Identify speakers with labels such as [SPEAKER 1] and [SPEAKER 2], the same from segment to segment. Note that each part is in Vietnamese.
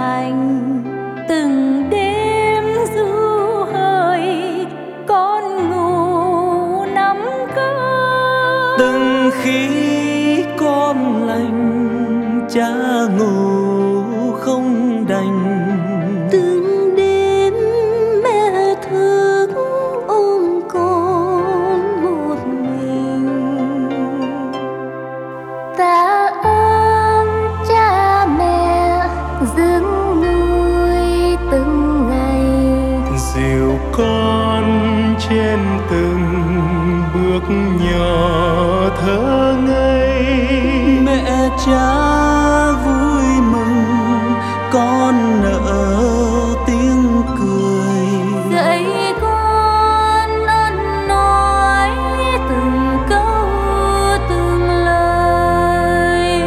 [SPEAKER 1] hành. Từng đêm du hơi con ngủ nắm cơm.
[SPEAKER 2] Từng khi con lành cha ngủ không đành.
[SPEAKER 1] Từng đêm mẹ thức ôm con một mình. Tạ ơn cha mẹ dưỡng nuôi từng ngày,
[SPEAKER 2] Dìu con trên từng bước nhỏ thơ ngây. Mẹ cha vui mừng con nở tiếng cười.
[SPEAKER 1] dạy con ăn nói từng câu từng lời.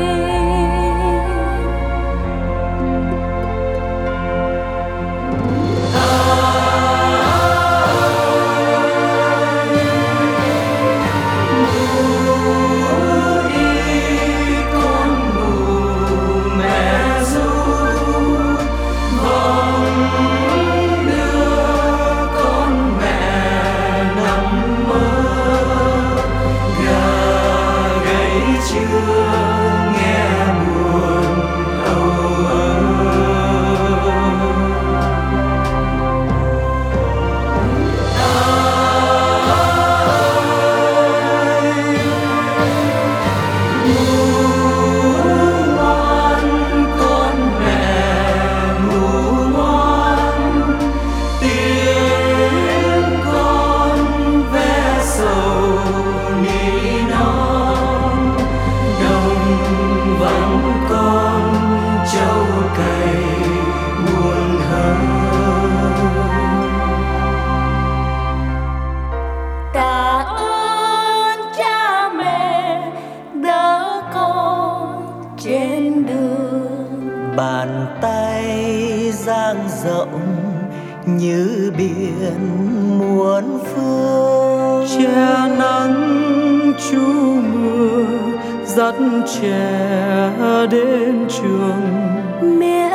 [SPEAKER 1] Tạ ơn cha mẹ đỡ con trên đường.
[SPEAKER 2] Bàn tay dang rộng như biển muôn phương. Che nắng trú mưa dắt trẻ đến trường.
[SPEAKER 1] Mẹ